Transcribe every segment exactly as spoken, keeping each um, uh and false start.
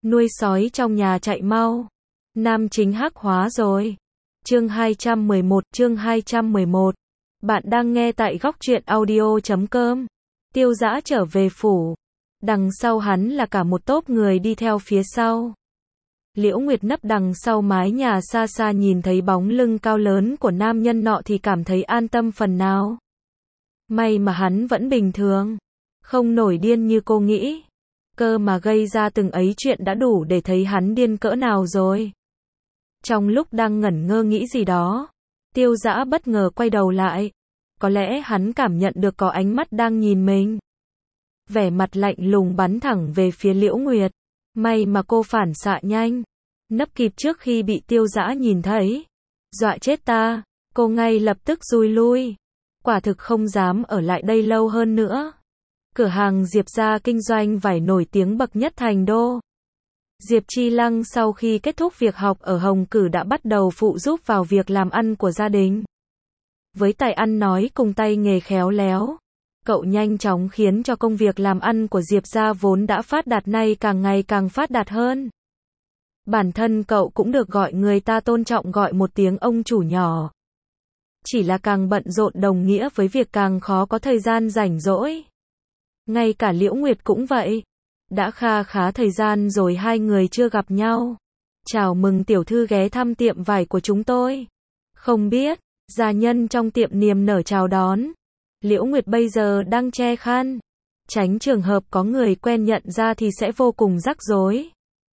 Nuôi sói trong nhà chạy mau. Nam chính hắc hóa rồi. Chương hai trăm mười một, chương hai trăm mười một. Bạn đang nghe tại góc truyện audio chấm com. Tiêu Dã trở về phủ. Đằng sau hắn là cả một tốp người đi theo phía sau. Liễu Nguyệt nấp đằng sau mái nhà xa xa nhìn thấy bóng lưng cao lớn của nam nhân nọ thì cảm thấy an tâm phần nào. May mà hắn vẫn bình thường, không nổi điên như cô nghĩ. Cơ mà gây ra từng ấy chuyện đã đủ để thấy hắn điên cỡ nào rồi. Trong lúc đang ngẩn ngơ nghĩ gì đó, Tiêu Dã bất ngờ quay đầu lại. Có lẽ hắn cảm nhận được có ánh mắt đang nhìn mình. Vẻ mặt lạnh lùng bắn thẳng về phía Liễu Nguyệt. May mà cô phản xạ nhanh, nấp kịp trước khi bị Tiêu Dã nhìn thấy. Dọa chết ta, cô ngay lập tức rùi lui. Quả thực không dám ở lại đây lâu hơn nữa. Cửa hàng Diệp gia kinh doanh vải nổi tiếng bậc nhất thành đô. Diệp Chi Lăng sau khi kết thúc việc học ở Hồng Cử đã bắt đầu phụ giúp vào việc làm ăn của gia đình. Với tài ăn nói cùng tay nghề khéo léo, cậu nhanh chóng khiến cho công việc làm ăn của Diệp gia vốn đã phát đạt nay càng ngày càng phát đạt hơn. Bản thân cậu cũng được gọi người ta tôn trọng gọi một tiếng ông chủ nhỏ. Chỉ là càng bận rộn đồng nghĩa với việc càng khó có thời gian rảnh rỗi. Ngay cả Liễu Nguyệt cũng vậy. Đã kha khá thời gian rồi hai người chưa gặp nhau. Chào mừng tiểu thư ghé thăm tiệm vải của chúng tôi. Không biết, gia nhân trong tiệm niềm nở chào đón. Liễu Nguyệt bây giờ đang che khăn. Tránh trường hợp có người quen nhận ra thì sẽ vô cùng rắc rối.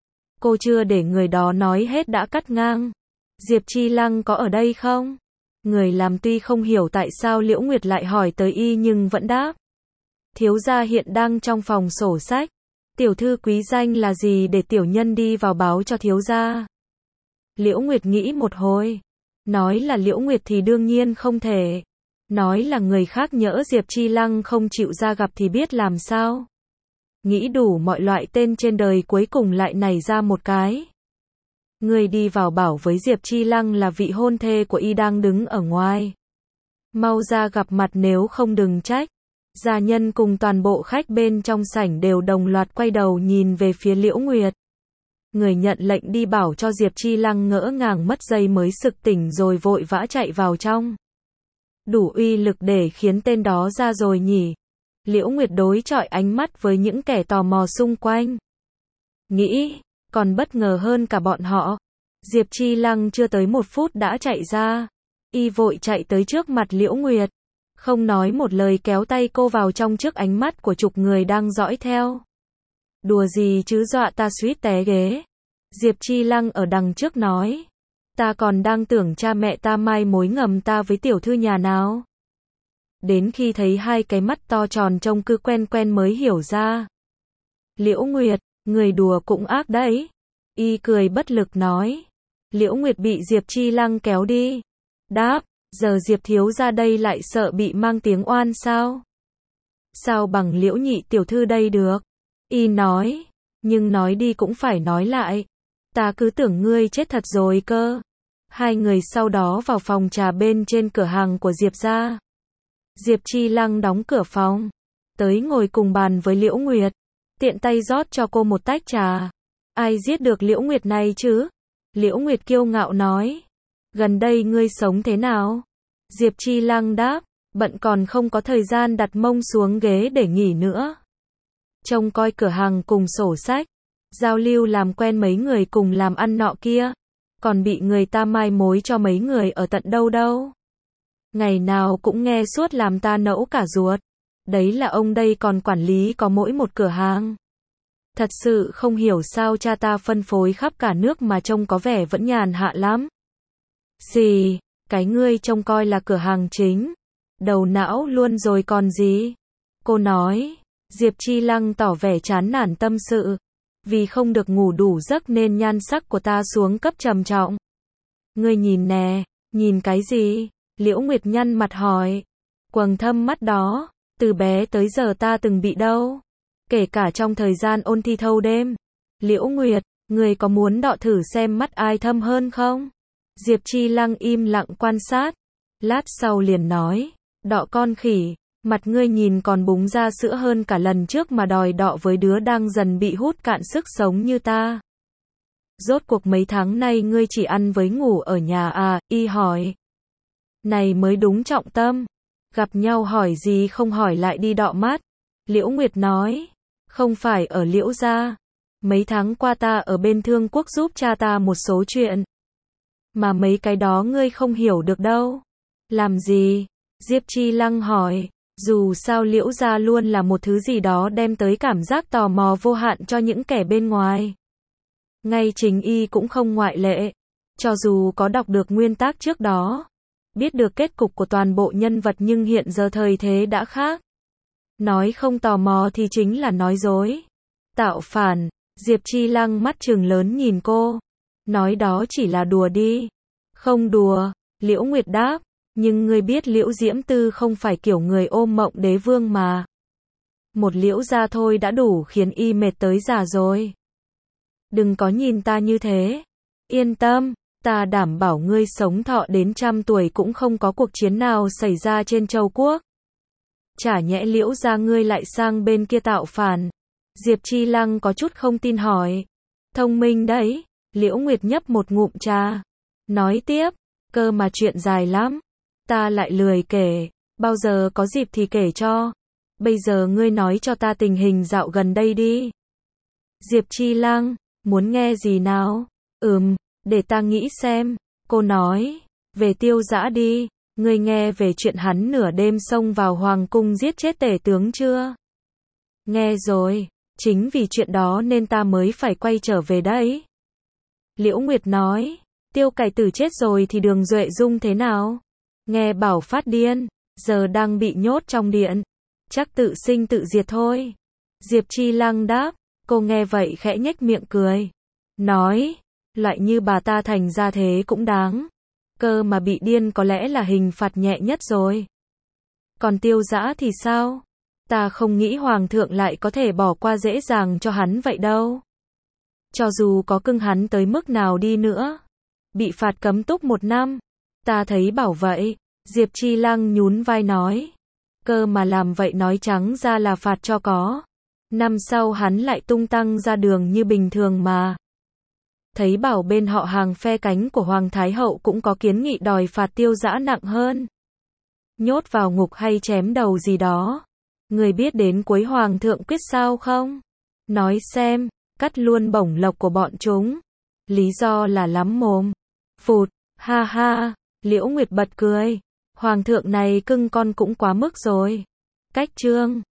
Cô chưa để người đó nói hết đã cắt ngang. Diệp Chi Lăng có ở đây không? Người làm tuy không hiểu tại sao Liễu Nguyệt lại hỏi tới y nhưng vẫn đáp. Thiếu gia hiện đang trong phòng sổ sách. Tiểu thư quý danh là gì để tiểu nhân đi vào báo cho thiếu gia? Liễu Nguyệt nghĩ một hồi. Nói là Liễu Nguyệt thì đương nhiên không thể. Nói là người khác nhỡ Diệp Chi Lăng không chịu ra gặp thì biết làm sao. Nghĩ đủ mọi loại tên trên đời cuối cùng lại nảy ra một cái. Người đi vào bảo với Diệp Chi Lăng là vị hôn thê của y đang đứng ở ngoài. Mau ra gặp mặt nếu không đừng trách. Gia nhân cùng toàn bộ khách bên trong sảnh đều đồng loạt quay đầu nhìn về phía Liễu Nguyệt. Người nhận lệnh đi bảo cho Diệp Chi Lăng ngỡ ngàng mất giây mới sực tỉnh rồi vội vã chạy vào trong. Đủ uy lực để khiến tên đó ra rồi nhỉ. Liễu Nguyệt đối chọi ánh mắt với những kẻ tò mò xung quanh. Nghĩ, còn bất ngờ hơn cả bọn họ. Diệp Chi Lăng chưa tới một phút đã chạy ra. Y vội chạy tới trước mặt Liễu Nguyệt. Không nói một lời kéo tay cô vào trong trước ánh mắt của chục người đang dõi theo. Đùa gì chứ dọa ta suýt té ghế. Diệp Chi Lăng ở đằng trước nói. Ta còn đang tưởng cha mẹ ta mai mối ngầm ta với tiểu thư nhà nào. Đến khi thấy hai cái mắt to tròn trông cứ quen quen mới hiểu ra. Liễu Nguyệt, người đùa cũng ác đấy. Y cười bất lực nói. Liễu Nguyệt bị Diệp Chi Lăng kéo đi. Đáp, giờ Diệp thiếu ra đây lại sợ bị mang tiếng oan sao? Sao bằng Liễu nhị tiểu thư đây được? Y nói, nhưng nói đi cũng phải nói lại. Ta cứ tưởng ngươi chết thật rồi cơ. Hai người sau đó vào phòng trà bên trên cửa hàng của Diệp gia. Diệp Chi Lăng đóng cửa phòng, tới ngồi cùng bàn với Liễu Nguyệt, tiện tay rót cho cô một tách trà. Ai giết được Liễu Nguyệt này chứ? Liễu Nguyệt kiêu ngạo nói. Gần đây ngươi sống thế nào? Diệp Chi Lăng đáp, bận còn không có thời gian đặt mông xuống ghế để nghỉ nữa. Trông coi cửa hàng cùng sổ sách, giao lưu làm quen mấy người cùng làm ăn nọ kia, còn bị người ta mai mối cho mấy người ở tận đâu đâu. Ngày nào cũng nghe suốt làm ta nẫu cả ruột. Đấy là ông đây còn quản lý có mỗi một cửa hàng. Thật sự không hiểu sao cha ta phân phối khắp cả nước mà trông có vẻ vẫn nhàn hạ lắm. Gì, cái ngươi trông coi là cửa hàng chính. Đầu não luôn rồi còn gì? Cô nói. Diệp Chi Lăng tỏ vẻ chán nản tâm sự. Vì không được ngủ đủ giấc nên nhan sắc của ta xuống cấp trầm trọng. Ngươi nhìn nè, nhìn cái gì? Liễu Nguyệt nhăn mặt hỏi. Quầng thâm mắt đó, từ bé tới giờ ta từng bị đâu. Kể cả trong thời gian ôn thi thâu đêm. Liễu Nguyệt, người có muốn đọ thử xem mắt ai thâm hơn không? Diệp Chi Lăng im lặng quan sát. Lát sau liền nói. Đọ con khỉ, Mặt ngươi nhìn còn búng ra sữa hơn cả lần trước mà đòi đọ với đứa đang dần bị hút cạn sức sống như ta. Rốt cuộc mấy tháng nay ngươi chỉ ăn với ngủ ở nhà à, y hỏi. Này mới đúng trọng tâm. Gặp nhau hỏi gì không hỏi lại đi đọ mát. Liễu Nguyệt nói. Không phải ở Liễu gia. Mấy tháng qua ta ở bên Thương Quốc giúp cha ta một số chuyện. Mà mấy cái đó ngươi không hiểu được đâu. Làm gì? Diệp Chi Lăng hỏi. Dù sao Liễu gia luôn là một thứ gì đó đem tới cảm giác tò mò vô hạn cho những kẻ bên ngoài. Ngay chính y cũng không ngoại lệ. Cho dù có đọc được nguyên tác trước đó, biết được kết cục của toàn bộ nhân vật nhưng hiện giờ thời thế đã khác. Nói không tò mò thì chính là nói dối. Tạo phản, Diệp Chi Lăng mắt trừng lớn nhìn cô. Nói đó chỉ là đùa đi. Không đùa, Liễu Nguyệt đáp. Nhưng ngươi biết Liễu Diễm Tư không phải kiểu người ôm mộng đế vương mà. Một Liễu gia thôi đã đủ khiến y mệt tới già rồi. Đừng có nhìn ta như thế. Yên tâm, ta đảm bảo ngươi sống thọ đến trăm tuổi cũng không có cuộc chiến nào xảy ra trên châu quốc. Chả nhẽ Liễu gia ngươi lại sang bên kia tạo phản. Diệp Chi Lăng có chút không tin hỏi. Thông minh đấy, Liễu Nguyệt nhấp một ngụm trà. Nói tiếp, cơ mà chuyện dài lắm. Ta lại lười kể, bao giờ có dịp thì kể cho. Bây giờ ngươi nói cho ta tình hình dạo gần đây đi. Diệp Chi Lăng, muốn nghe gì nào? Ừm, để ta nghĩ xem. Cô nói, về Tiêu Dã đi. Ngươi nghe về chuyện hắn nửa đêm xông vào hoàng cung giết chết tể tướng chưa? Nghe rồi, chính vì chuyện đó nên ta mới phải quay trở về đấy. Liễu Nguyệt nói, Tiêu Cải Tử chết rồi thì Đường Duệ Dung thế nào? Nghe bảo phát điên, giờ đang bị nhốt trong điện. Chắc tự sinh tự diệt thôi. Diệp Chi Lăng đáp, cô nghe vậy khẽ nhếch miệng cười. Nói, loại như bà ta thành ra thế cũng đáng. Cơ mà bị điên có lẽ là hình phạt nhẹ nhất rồi. Còn Tiêu Dã thì sao? Ta không nghĩ Hoàng thượng lại có thể bỏ qua dễ dàng cho hắn vậy đâu. Cho dù có cưng hắn tới mức nào đi nữa. Bị phạt cấm túc một năm. Ta thấy bảo vậy. Diệp Chi Lăng nhún vai nói. Cơ mà làm vậy nói trắng ra là phạt cho có. Năm sau hắn lại tung tăng ra đường như bình thường mà. Thấy bảo bên họ hàng phe cánh của Hoàng Thái Hậu cũng có kiến nghị đòi phạt Tiêu Dã nặng hơn. Nhốt vào ngục hay chém đầu gì đó. Người biết đến cuối Hoàng thượng quyết sao không? Nói xem, cắt luôn bổng lộc của bọn chúng. Lý do là lắm mồm. Phụt, ha ha, Liễu Nguyệt bật cười. Hoàng thượng này cưng con cũng quá mức rồi. Cách chương